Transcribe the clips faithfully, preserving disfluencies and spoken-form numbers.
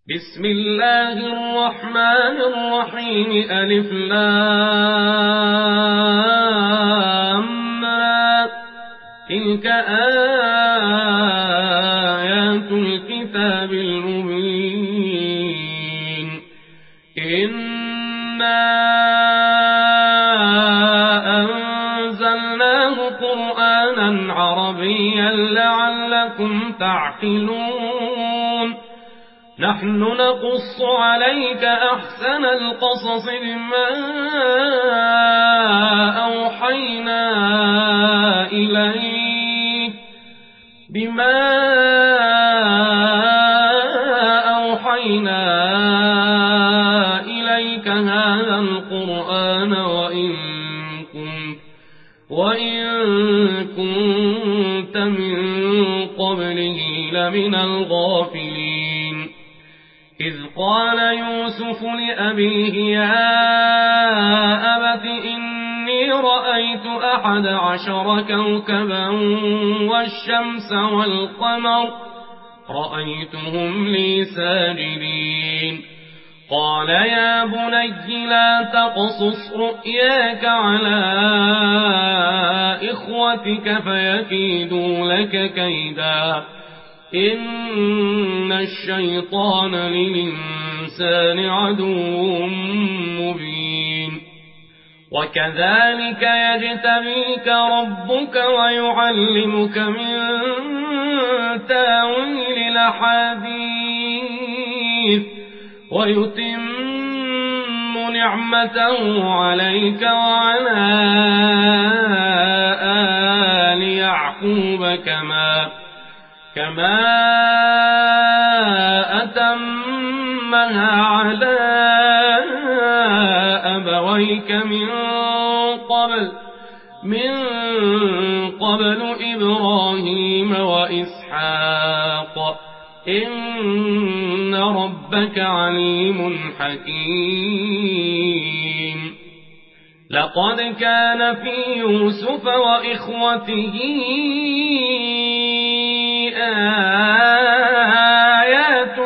بسم الله الرحمن الرحيم ألف لام را تلك آيات الكتاب المبين إنا أنزلناه قرآنا عربيا لعلكم تعقلون نحن نقص عليك أحسن القصص بما أوحينا إليك بما أوحينا إليك هذا القرآن وإن كنت وإن كنت من قبله لمن الغافلين إذ قال يوسف لأبيه يا أبت إني رأيت أحد عشر كوكبا والشمس والقمر رأيتهم لي ساجدين قال يا بني لا تقصص رؤياك على إخوتك فيكيدوا لك كيدا إن الشيطان للإنسان عدو مبين وكذلك يجتبيك ربك ويعلمك من تاويل الأحاديث ويتم نعمته عليك وعلى آل يعقوب كما كما أتمها على أبويك من قبل من قبل إبراهيم وإسحاق إن ربك عليم حكيم لقد كان في يوسف وإخوته آيات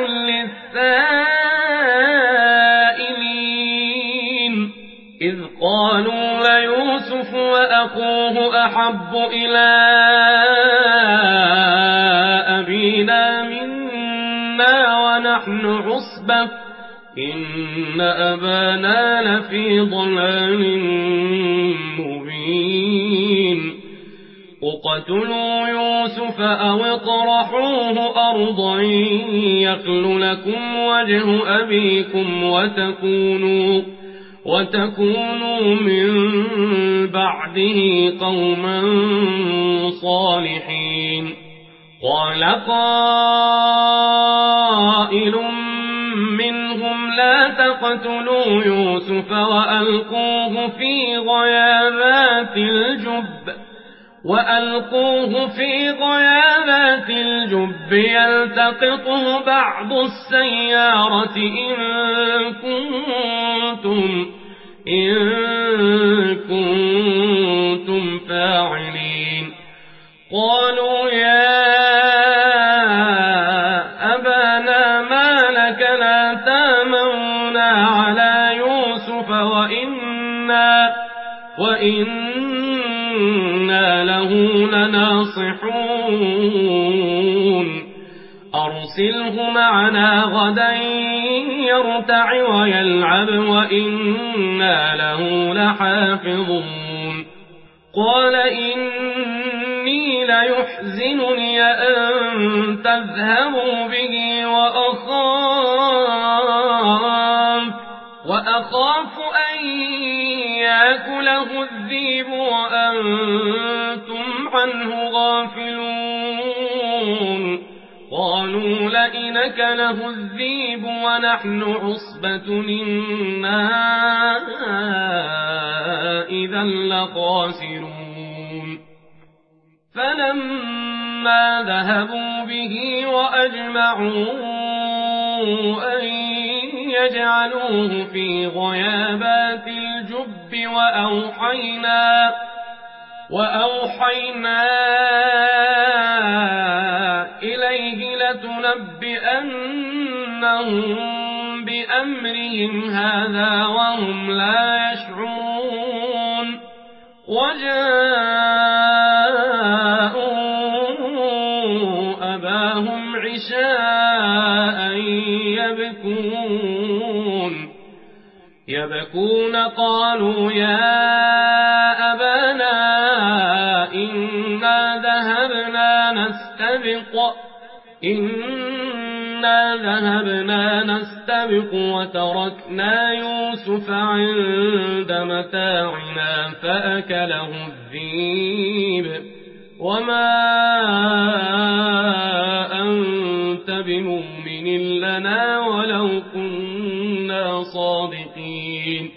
للسائلين إذ قالوا ليوسف وأخوه أحب إلى أبينا منا ونحن عصبة إن أبانا لفي ضلال مبين اقتلوا يوسف أو اطرحوه أرضا يخل لكم وجه أبيكم وتكونوا وتكونوا من بعده قوما صالحين قال قائل منهم لا تقتلوا يوسف وألقوه في غيابات الجب وألقوه في غيابات الجب يلتقطه بعض السيارة إن كنتم إن كنتم فاعلين قالوا يا أبانا ما لك لا تامنا على يوسف وإنا وإنا له لناصحون أرسله معنا غدا يرتع ويلعب وإنا له لحافظون قال إني ليحزنني أن تذهبوا به وأخاف وأخاف أن يأكله الذئب وأنتم عنه غافلون قالوا لئن أكله الذئب ونحن عصبة إنا إذا لخاسرون فلما ذهبوا به وأجمعوا أن يجعلوه في غيابات الجب وأوحينا وأوحينا إليه لتنبئن بأمرهم هذا وهم لا يشعرون وجاءوا أباهم عشاء يبكون يبكون قالوا يا أبانا إنا ذهبنا نستبق إنا ذهبنا نستبق وتركنا يوسف عند متاعنا فأكله الذئب وما أنت بمؤمن لنا ولو كنا صادقين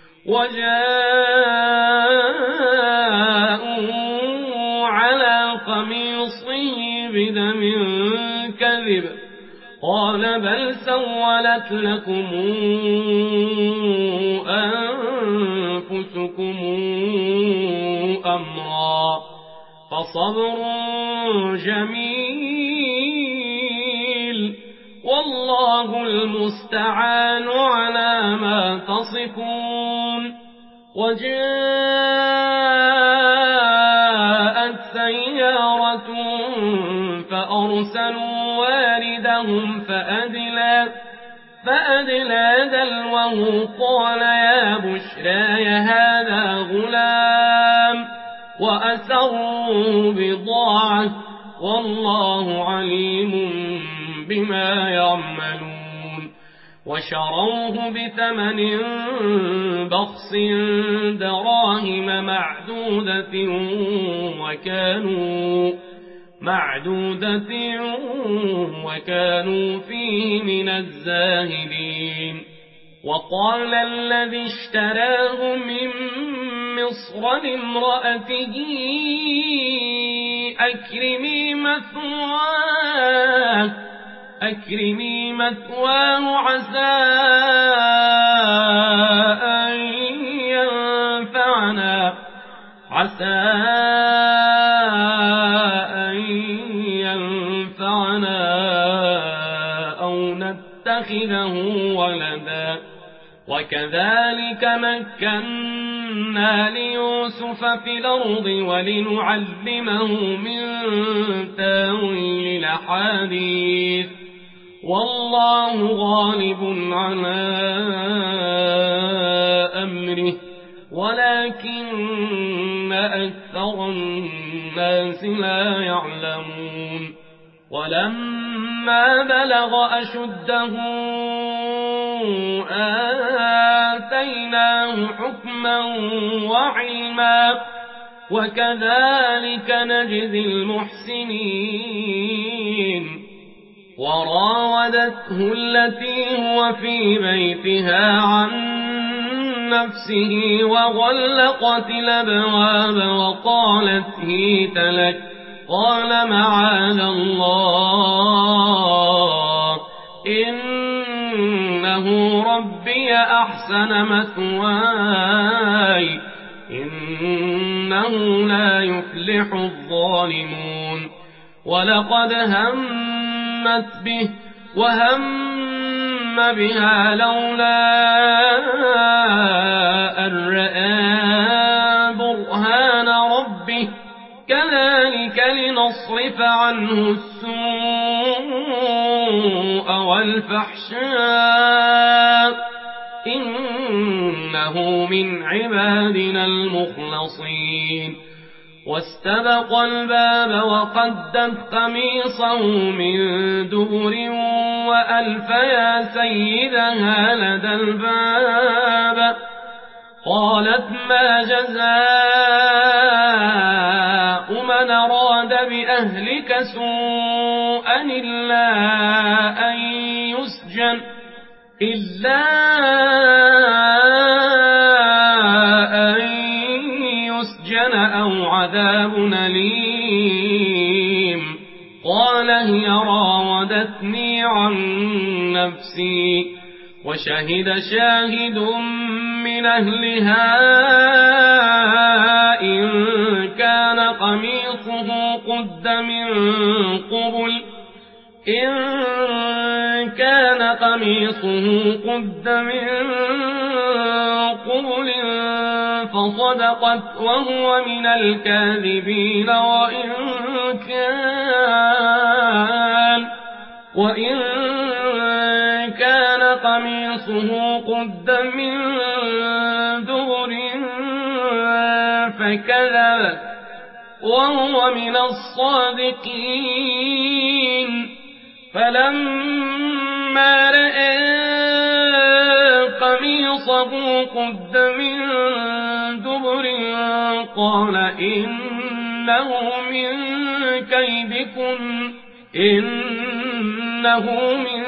وجاءوا على قميصه بدم كذب قال بل سولت لكم أنفسكم أمرا فصبر جميل والله المستعان على ما تصفون وجاءت سيارة فأرسلوا واردهم فأدلى فأدلى دلوه قال يا بشرى هذا غلام وأسروا بضاعة والله عليم بما يعملون وشروه بثمن بخس دراهم معدودة وكانوا معدودة وكانوا فيه من الزاهدين وقال الذي اشتراه من مصر لامرأته أكرمي مثواه أكرمي مثواه عسى أن ينفعنا عسى أن ينفعنا أو نتخذه ولدا وكذلك مكنا ليوسف في الأرض ولنعلمه من تاويل الأحاديث والله غالب على أمره ولكن أكثر الناس لا يعلمون ولما بلغ أشده آتيناه حكما وعلما وكذلك نجزي المحسنين وراودته التي هو في بيتها عن نفسه وغلقت الأبواب وقالت هيت لك قال معاذ الله إنه ربي أحسن مثواي إنه لا يفلح الظالمون ولقد همت به وهم بها لولا أن رأى برهان ربه كذلك لنصرف عنه السوء والفحشاء إنه من عبادنا المخلصين واستبق الباب وقدت قميصه من دبر وألف يا سيدها لدى الباب قالت ما جزاء من أراد بأهلك سوءا إلا أن يسجن إلا أن يسجن أو عذاب أليم قال هي راودتني عن نفسي وشهد شاهد من أهلها إن كان قميصه قد من قبل إن كان كان قميصه قد من قبل فصدقت وهو من الكاذبين وإن كان وإن كان قميصه قد من دبر فكذب وهو من الصادقين فلما رأى قميصه قد من دبر قال إنه من كيدكن إنه من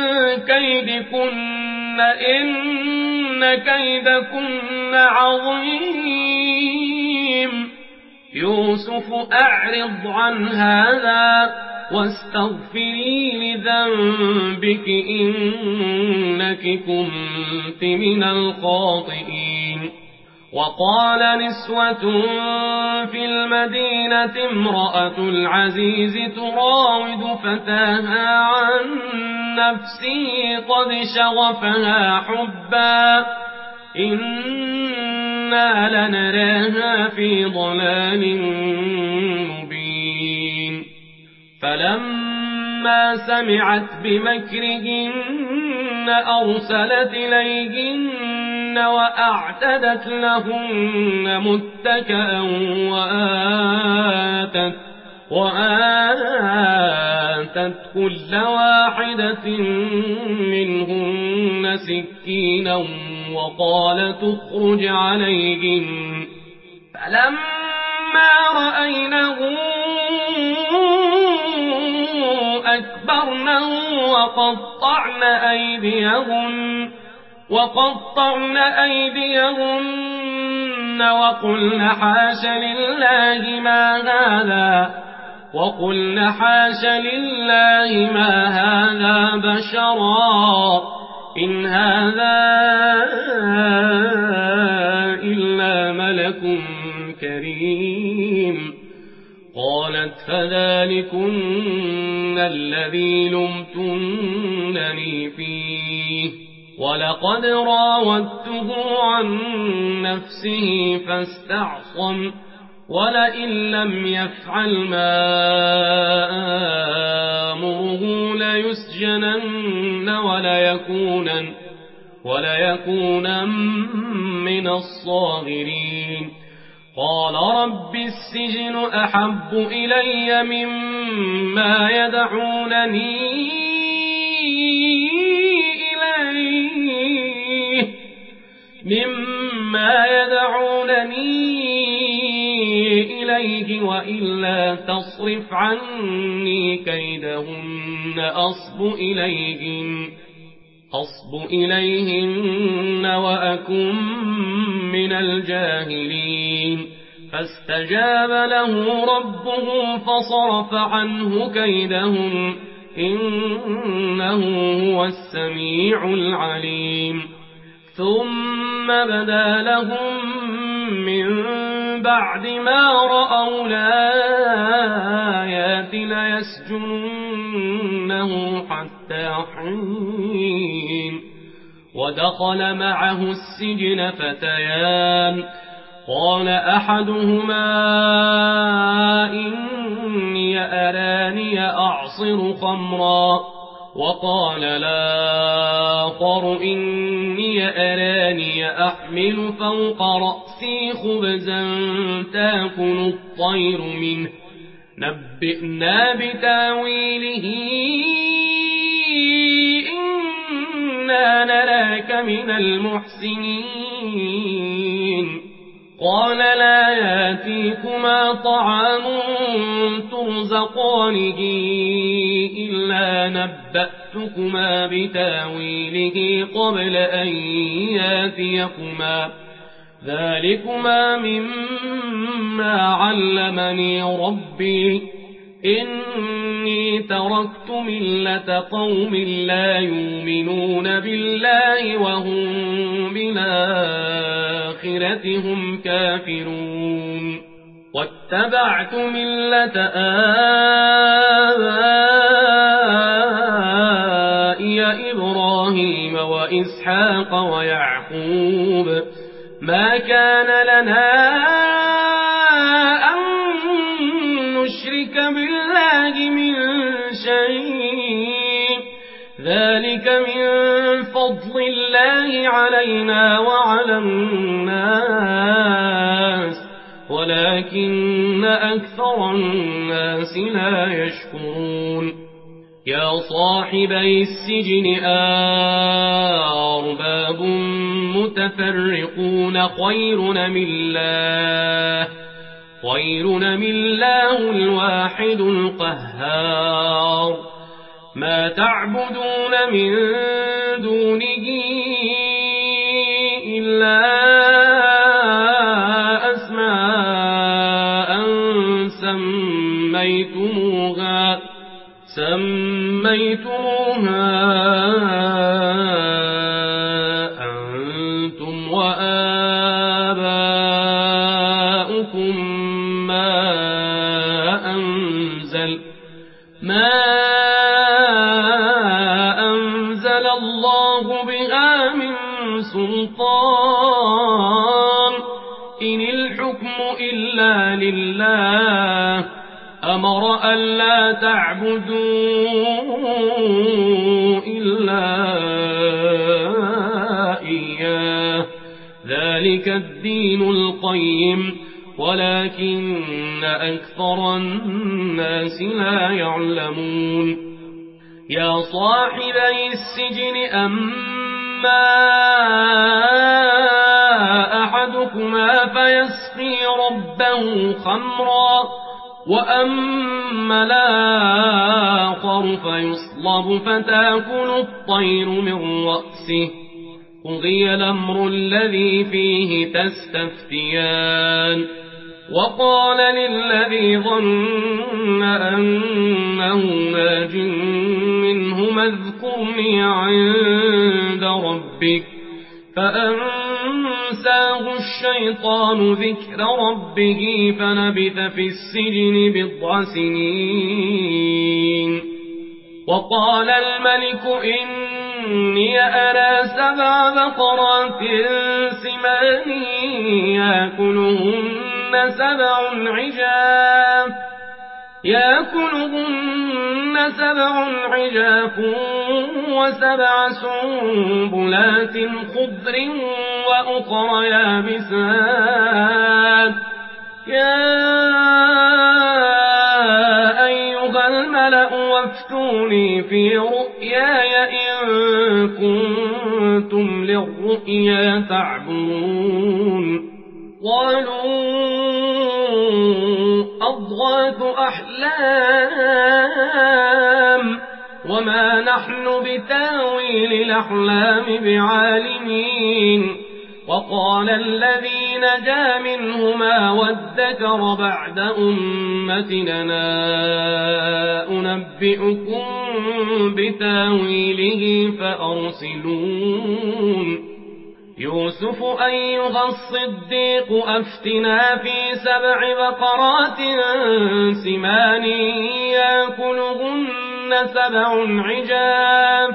كيدكن إن كيدكن عظيم يوسف أعرض عن هذا واستغفري لذنبك إنك كنت من الخاطئين. وقال نسوة في المدينة امرأة العزيز تراود فتاها عن نفسه قد شغفها حبا إنا لنراها في ضلال مبين. فلما سمعت بمكرهن أرسلت إليهن وأعتدت لهن متكئا وآتت, وآتت كل واحدة منهن سكينا وقالت اخرج عليهن فلما رأينه أكبرنه وقطعن أيديهن وقطعن أيديهن وقلن حاش لله ما هذا وقلن حاش لله ما هذا بشرا إن هذا إلا ملك كريم. قالت فذلكن الذي لمتنني فيه ولقد راودته عن نفسه فاستعصم ولئن لم يفعل ما آمره ليسجنن وليكونن, وليكونن من الصاغرين. قال رب السجن أحب إلي مما يدعونني إليه مما يدعونني إليه وإلا تصرف عني كيدهن أصب إليهن أصب إليهن وأكن من الجاهلين. فاستجاب له ربه فصرف عنه كيدهم إنه هو السميع العليم. ثم بدا لهم من بعد ما رأوا الآيات ليسجننه حتى حين. ودخل معه السجن فتيان قال أحدهما إني أراني أعصر خمرا وقال الآخر إني أراني أحمل فوق رأسي خبزا تأكل الطير منه نبئنا بتاويله إنا نراك من المحسنين. قال لا ياتيكما طعام ترزقانه إلا نبأتكما بتاويله قبل أن ياتيكما ذلكما مما علمني ربي إني تركت ملة قوم لا يؤمنون بالله وهم بالآخرة هم كافرون واتبعت ملة آبائي وإبراهيم وإسحاق ويعقوب ما كان لنا أن نشرك بالله من شيء ذلك من فضل الله علينا وعلى الناس ولكن أكثر الناس لا يشكرون يا صاحبي السجن أرباب متفرقون خير من الله خير من الله الواحد القهار ما تعبدون من دونه إلا أسماء سميتموها سميتموها أنتم وآباؤكم ما أنزل ما أنزل الله بها من سلطان إن الحكم إلا لله أمر ألا تعبدوا إلا إياه ذلك الدين القيم ولكن أكثر الناس لا يعلمون يا صاحبي السجن أما أحدكما فيسقي ربه خمرا وأما الآخر فيصلب فتأكل الطير من رأسه قضي الأمر الذي فيه تستفتيان وقال للذي ظن أنه ناج منهما اذكرني عند ربك فأنساه الشيطان ذكر ربه فلبث في السجن بضع سنين وقال الملك إني أرى سبع بقرات سمان يأكلهن سبع عجاف يأكلهن سبع عجاف وسبع سنبلات خضر وأخر يابسات يا أيها الملأ وافتوني في رؤياي إن كنتم للرؤيا تعبرون قالوا أضغاث أحلام وما نحن بتاويل الأحلام بعالمين وقال الذي نجا منهما وادكر بعد أمتنا أنبئكم بتاويله فأرسلون يوسف أيها الصديق أفتنا في سبع بقرات سمان يأكلهن سبع عجاف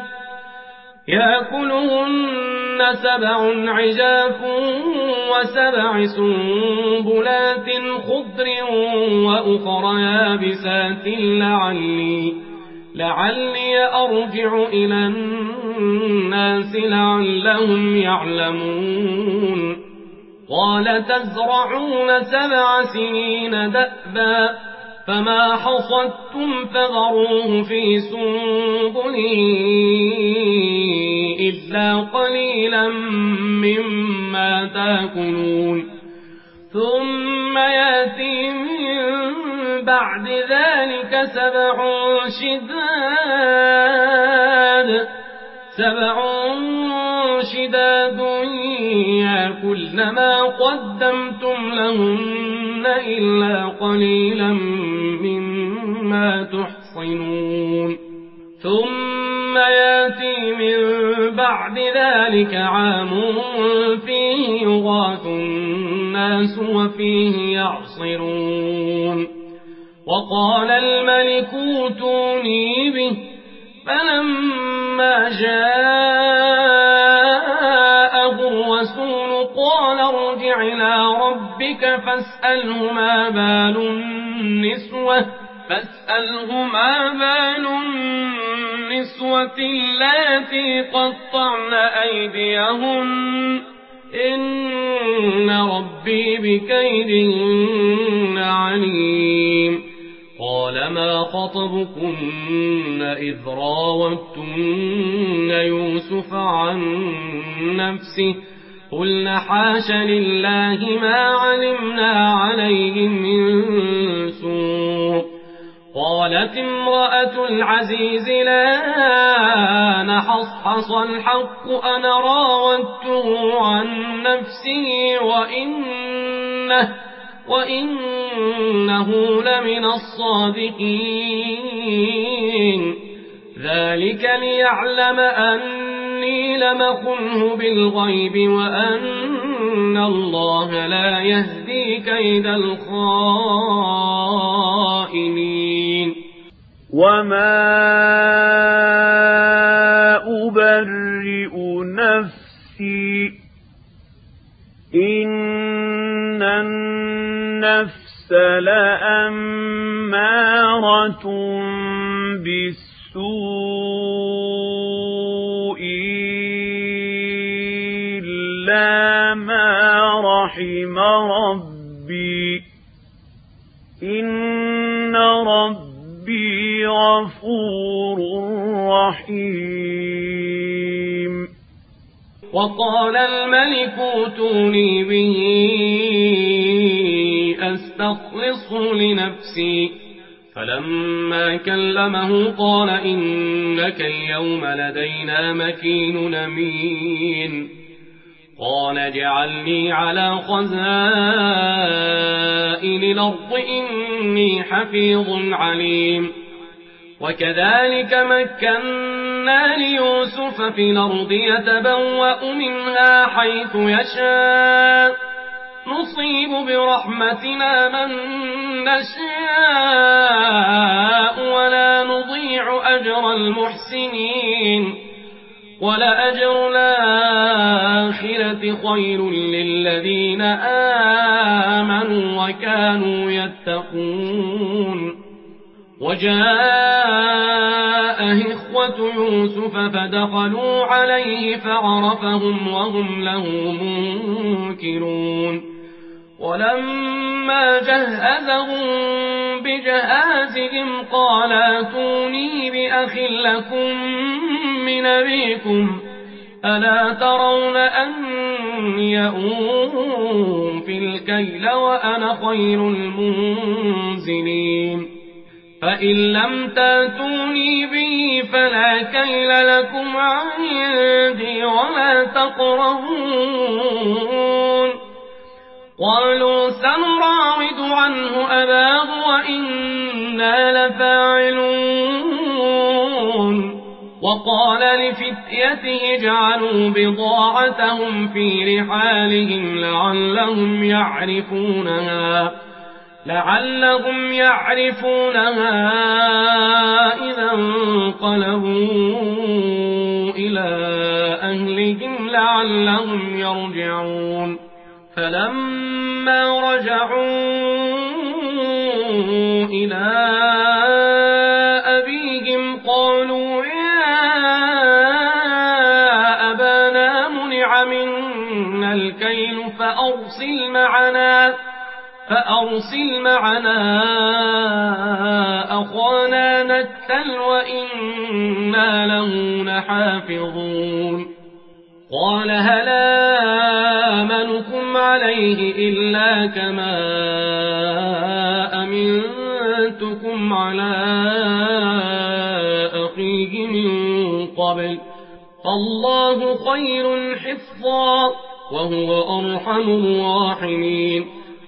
يأكلهن سبع عجاف وسبع سنبلات خضر وأخر يابسات لعلي لعلي أرجع إلى الناس لعلهم يعلمون قال تزرعون سبع سنين دأبا فما حصدتم فذروه في سنبله إلا قليلا مما تأكلون ثم يأتي من بعد ذلك سبع شداد سبع شداد يأكلن ما قدمتم لهن إلا قليلا مما تحصنون ثم يأتي من بعد ذلك عام فيه يغاث الناس وفيه يعصرون وقال الملك اوتوني به فلما جاءه الرسول قال ارجع إلى ربك فاسأله ما بال النسوة فاسأله ما بال النسوة اللاتي قطعن أيديهن إن ربي بكيدهن عليم. قال ما خطبكن إذ راوتن يوسف عن نفسه قلن حاش لله ما علمنا عليه من سوء. قالت امرأة العزيز لا نحصحص الحق أنا راودته عن نفسه وإنه, وإنه لمن الصادقين. ذلك ليعلم أني لم أخنه بالغيب وأن الله لا يهدي كيد الخائنين. وما أبرئ نفسي إن النفس لأمارة بالسوء إلا ما رحم ربي إن ربي غفور رحيم. وقال الملك ائتوني به أستخلصه لنفسي فلما كلمه قال إنك اليوم لدينا مكين أمين. قال اجعلني على خزائن الأرض إني حفيظ عليم. وكذلك مكنا ليوسف في الأرض يتبوأ منها حيث يشاء نصيب برحمتنا من نشاء ولا نضيع أجر المحسنين. ولأجر الآخرة خير للذين آمنوا وكانوا يتقون. وجاء إخوة يوسف فدخلوا عليه فعرفهم وهم له منكرون. ولما جهزهم بجهازهم قال ائتوني بأخ لكم من أبيكم ألا ترون أني أوفي الكيل وأنا خير المنزلين. فإن لم تاتوني به فلا كيل لكم عندي ولا تقربون. قالوا سنراود عنه أباه وإنا لفاعلون. وقال لفتيته اجعلوا بضاعتهم في رحالهم لعلهم يعرفونها لعلهم يعرفونها إذا انقلبوا إلى أهلهم لعلهم يرجعون. فلما رجعوا إلى أبيهم قالوا يا أبانا منع منا الكيل فأرسل معنا فأرسل معنا أخانا نكتل وإنا له لحافظون. قال هل آمنكم عليه إلا كما أمنتكم على أخيه من قبل فالله خير حفظا وهو أرحم الراحمين.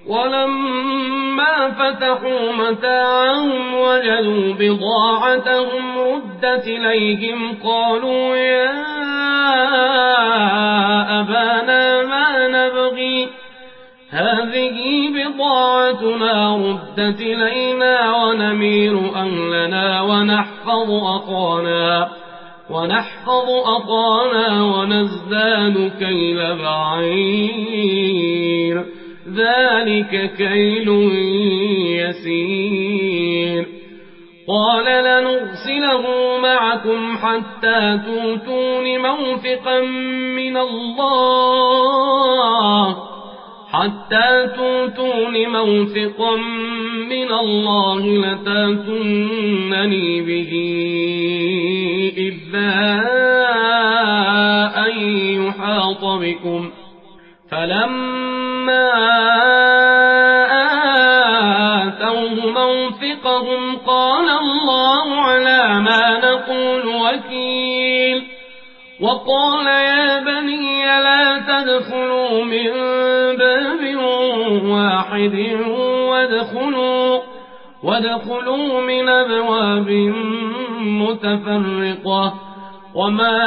ولما فتحوا متاعهم وجدوا بضاعتهم ردت إليهم قالوا يا أبانا ما نبغي هذه بضاعتنا ردت إلينا ونمير أهلنا ونحفظ ونحفظ أخانا ونحفظ أخانا ونزداد كيل بعير ذلك كيل يسير قال لنرسله معكم حتى توتون موثقا من الله حتى توتون موثقا من الله لتاتونني به إلا أن يحاط بكم فلما آتوه موثقهم قال الله على ما نقول وكيل وقال يا بني لا تدخلوا من باب واحد وادخلوا, وادخلوا من أبواب متفرقة وما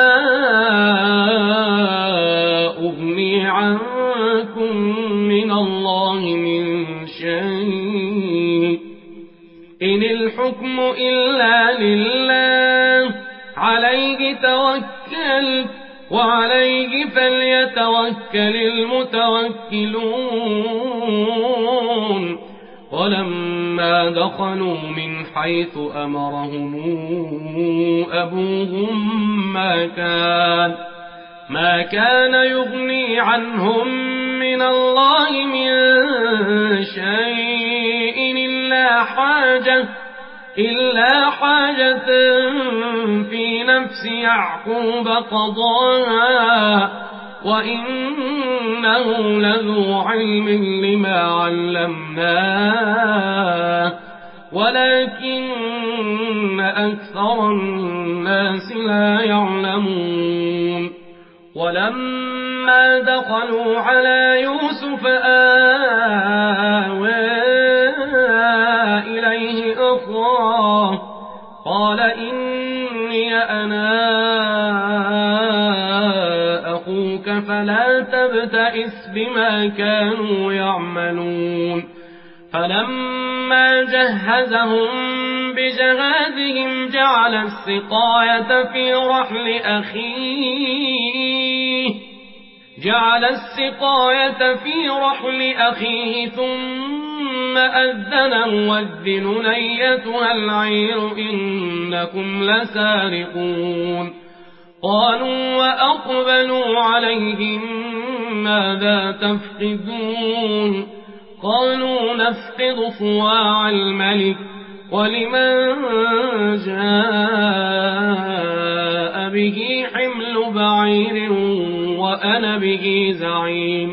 أغني عنكم من الله من شيء إن الحكم إلا لله عليه توكل وعليه فليتوكل المتوكلون ولما دخلوا من حيث أمرهم أبوهم ما كان ما كان يغني عنهم من الله من شيء إلا حاجة إلا حاجة في نفس يعقوب قضاها وإنه لذو علم لما علمناه ولكن أكثر الناس لا يعلمون ولما دخلوا على يوسف آوى إليه أخاه قال إني أنا أخوك فلا تبتئس بما كانوا يعملون فلما جهزهم بجهازهم جعل السقاية في رحل أخيه جعل السقاية في رحل أخيه ثم أذن مؤذن أيتها العير إنكم لسارقون قالوا وأقبلوا عليهم ماذا تفقدون قالوا نفقد صواع الملك ولمن جاء به حمل بعير وأنا به زعيم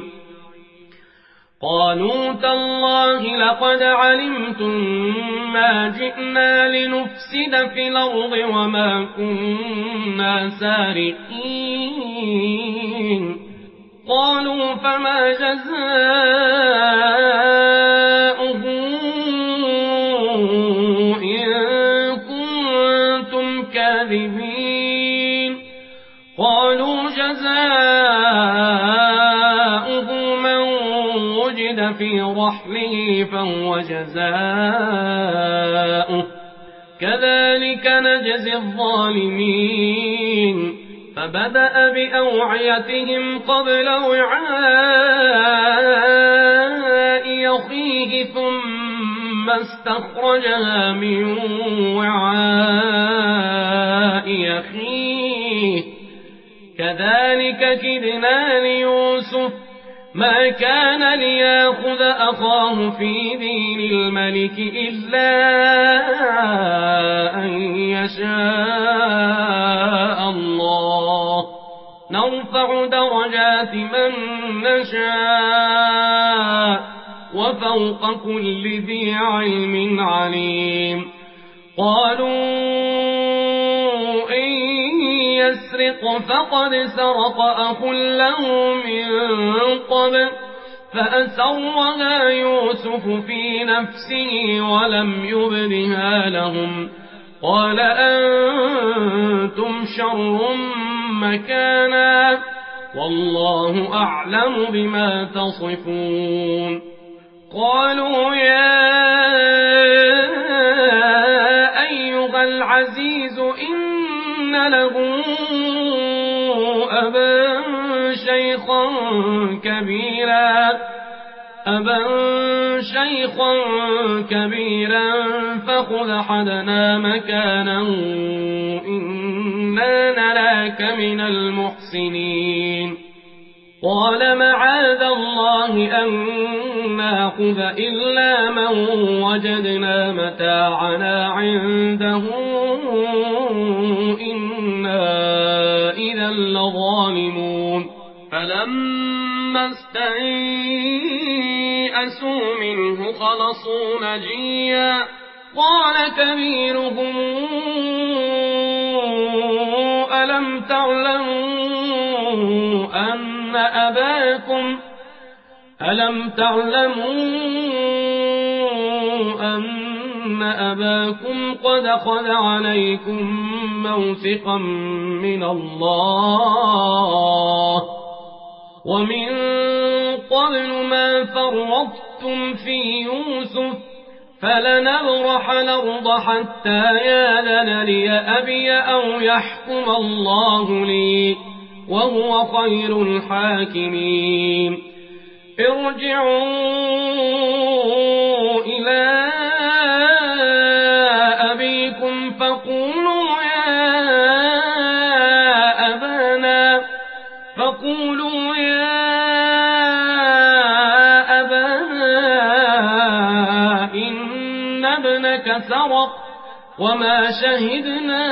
قالوا تالله لقد علمتم ما جئنا لنفسد في الأرض وما كنا سارقين قالوا فما جزاؤه إن كنتم كاذبين قالوا جزاؤه من وجد في رحله فهو جزاؤه كذلك نجزي الظالمين فبدأ بأوعيتهم قبل وعاء أخيه ثم استخرجها من وعاء أخيه كذلك كدنا ليوسف ما كان ليأخذ أخاه في دين الملك إلا أن يشاء الله نرفع درجات من نشاء وفوق كل ذي علم عليم قالوا إن يسرق فقد سرق أخ له من قبل فأسرها يوسف في نفسه ولم يبدها لهم قال أنتم شر مكانا والله أعلم بما تصفون قالوا يا أيها العزيز له أبا شيخا كبيرا أبا شيخا كبيرا فخذ أحدنا مكانه إنا نراك من المحسنين قال معاذ الله أن نأخذ إلا من وجدنا متاعنا عنده إنا إذا لظالمون فلما استيئسوا منه خلصوا نجيا قال كبيرهم ألم تعلموا أن أباكم ألم تعلموا أن أباكم قد أخذ عليكم موثقا من الله ومن قبل ما فرطتم في يوسف فلنبرح الأرض حتى يأذن لي أبي أو يحكم الله لي وهو خير الحاكمين ارجعوا إلى أبيكم فقولوا يا أبانا فقولوا يا أبانا إن ابنك سرق وما شهدنا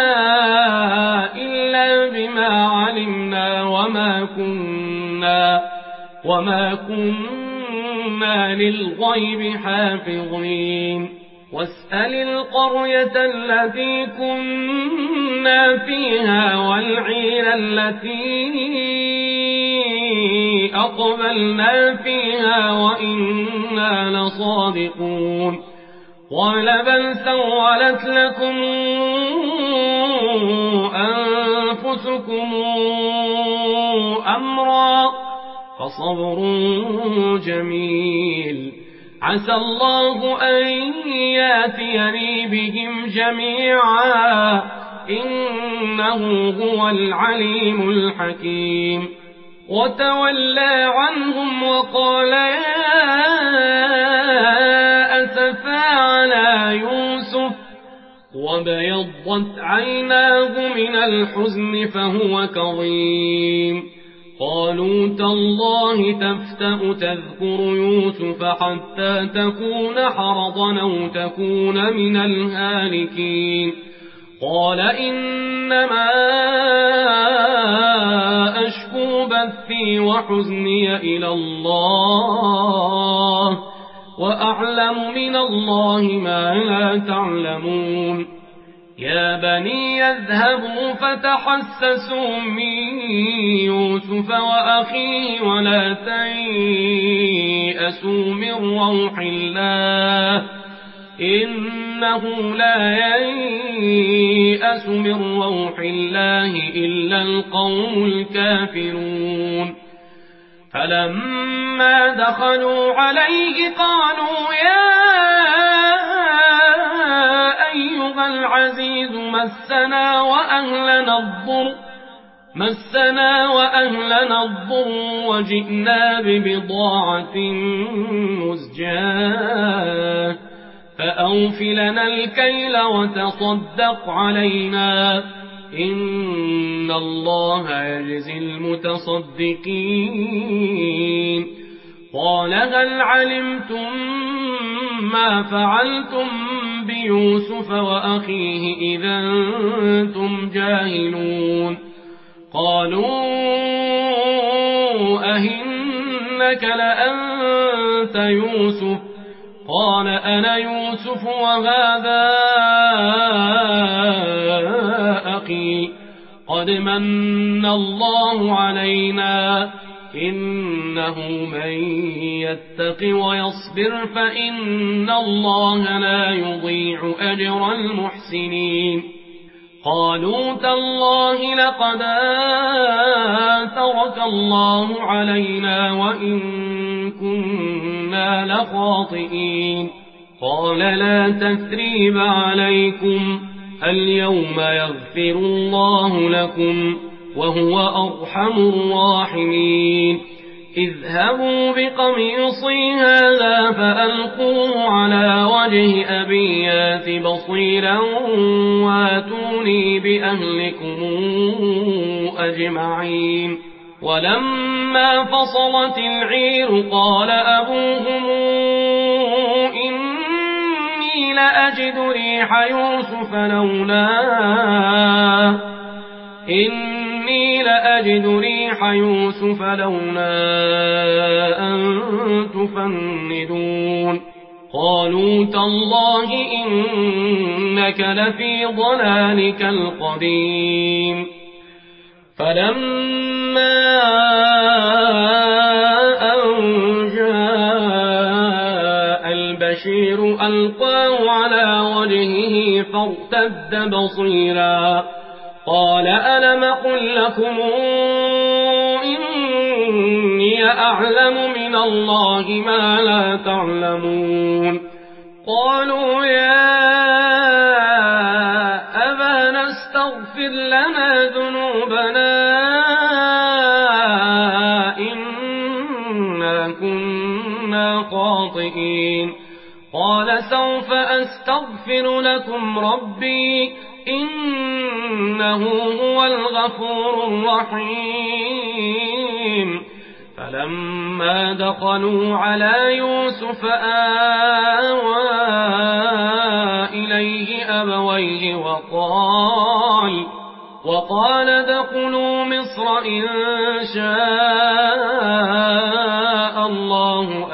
إلا بما علمنا وما كنا وما كنا للغيب حافظين واسأل القرية التي كنا فيها والعير التي أقبلنا فيها وإنا لصادقون قال بل سولت لكم أنفسكم أمرا فصبر جميل عسى الله أن ياتيني بهم جميعا إنه هو العليم الحكيم وتولى عنهم وقال يا أسفا على يوسف وبيضت عيناه من الحزن فهو كظيم قالوا تالله تفتأ تذكر يوسف حتى تكون حرضا أو تكون من الهالكين قال إنما أشكو بثي وحزني إلى الله وأعلم من الله ما لا تعلمون يا بني يذهبوا فتحسسوا من يوسف وأخيه ولا تيأسوا من روح الله إنه لا ييأس من روح الله إلا القوم الكافرون فلما دخلوا عليه قالوا يا أيها العزيز مسنا وأهلنا الضر مسنا وأهلنا الضر وجئنا ببضاعة مزجاة فأوف لنا الكيل وتصدق علينا إن الله يجزي المتصدقين قال هل علمتم ما فعلتم بيوسف وأخيه إذا أنتم جاهلون قالوا أهنك لأنت يوسف قال أنا يوسف وهذا أخي قد من الله علينا إنه من يتق ويصبر فإن الله لا يضيع أجر المحسنين قالوا تالله لقد آثرك الله علينا وإن كنا لخاطئين قال لا تثريب عليكم اليوم يغفر الله لكم وهو أرحم الراحمين اذهبوا بقميصي هذا فألقوه على وجه أبي يات بصيرا واتوني بأهلكم أجمعين ولما فصلت العير قال أبوهم إني لأجد ريح يوسف لولا إني لأجد ريح يوسف لولا أن تفندون قالوا تالله إنك لفي ضلالك القديم فلما أن جاء البشير ألقاه على وجهه فارتد بصيرا قال ألم قل لكم إني أعلم من الله ما لا تعلمون قالوا يا أبانا استغفر لنا ذنوبنا إنا كنا خاطئين قال سوف أستغفر لكم ربي إنه هو الغفور الرحيم فلما دخلوا على يوسف آوى إليه أبويه وقال وقال ادخلوا مصر إن شاء الله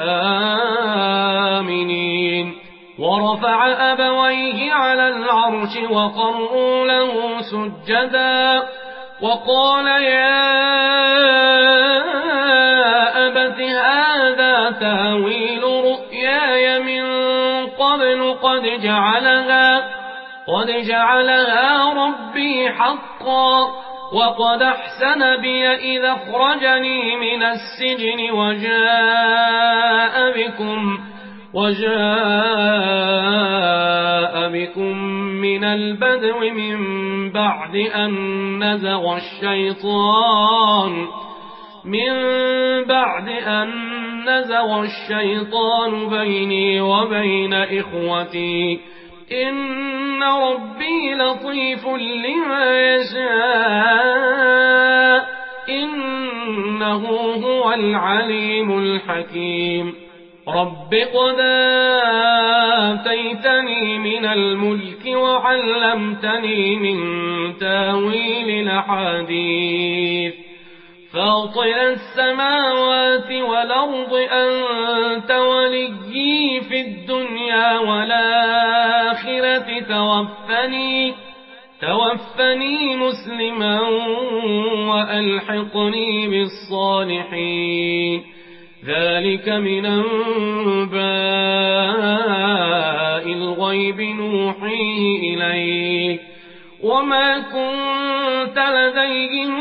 آمنين ورفع أبويه على العرش وقروا له سجدا وقال يا أبت هذا تاويل رؤياي من قبل قد جعلها قد جعلها ربي حقا وقد أحسن بي إذا أخرجني من السجن وجاء بكم وجاء بكم من البدو من بعد أن نزغ الشيطان من بعد أن نزغ الشيطان بيني وبين إخوتي إن ربي لطيف لما يشاء إنه هو العليم الحكيم رب قد آتيتني من الملك وعلمتني من تاويل الأحاديث فاطر السماوات والأرض أنت وليي في الدنيا والآخرة توفني توفني مسلما وألحقني بالصالحين ذلك من أنباء الغيب نوحيه إليك وما كنت لديهم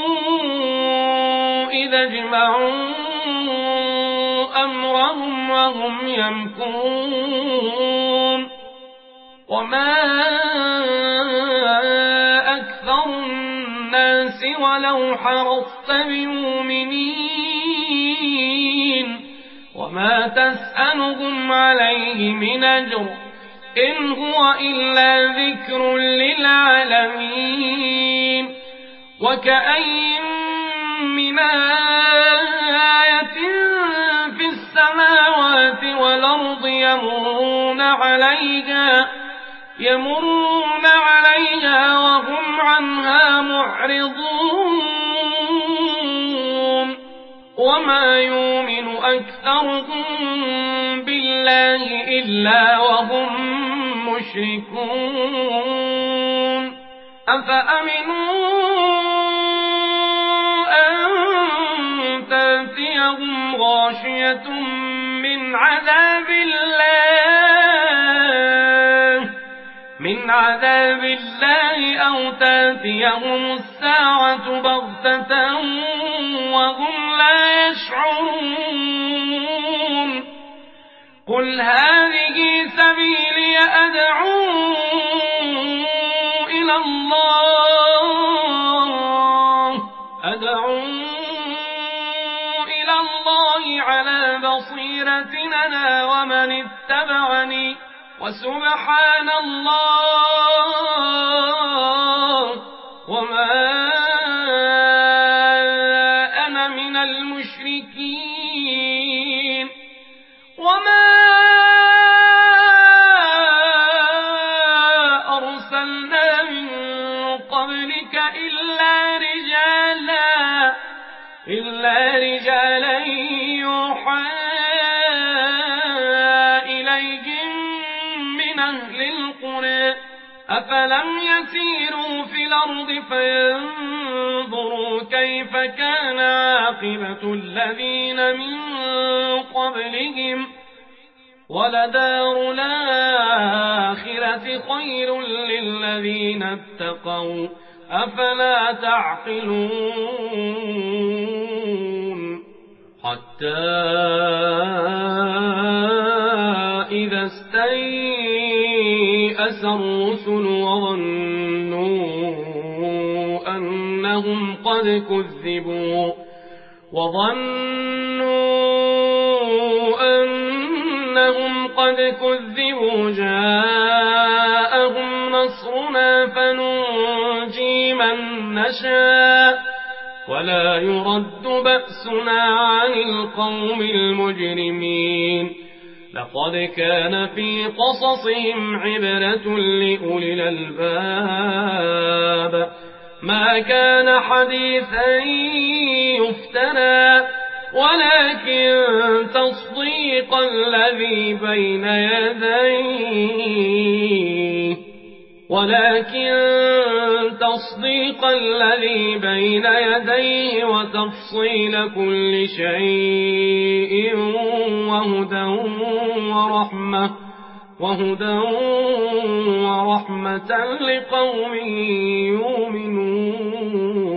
إذا اجمعوا أمرهم وهم يمكرون وما أكثر الناس ولو حرصت بمؤمنين وما تسألهم عليه من أجر إن هو إلا ذكر للعالمين وكأين من آية في السماوات والأرض يمرون عليها يمرون عليها وهم عنها معرضون وما يؤمن أكثرهم بالله إلا وهم مشركون أفأمنوا أن تأتيهم غاشية من عذاب الله من عذاب الله أو تأتيهم الساعة بغتة وهم لا يشعرون قل هذه سبيلي أدعو أدعو إلى الله على بصيرة أنا ومن اتبعني وسبحان الله وما أنا من المشركين وما أرسلنا من قبلك إلا رجالا إلا رجالا يوحى إليهم من أهل القرى أفلم يسيروا في الأرض فينظروا كيف كان عاقبة الذين من قبلهم ولدار الآخرة خير للذين اتقوا أفلا تعقلون حتى إذا استيأس الرسل وظنوا أنهم قد كذبوا وظنوا أنهم قد كذبوا جاءهم نصرنا فننجي من نشاء ولا يرد بأسنا عن القوم المجرمين لقد كان في قصصهم عبرة لأولي الألباب ما كان حديثا يفترى ولكن تصديق الذي بين يديه ولكن تصديق الذي بين يديه وتفصيل كل شيء وهدى ورحمة وهدى ورحمة لقوم يؤمنون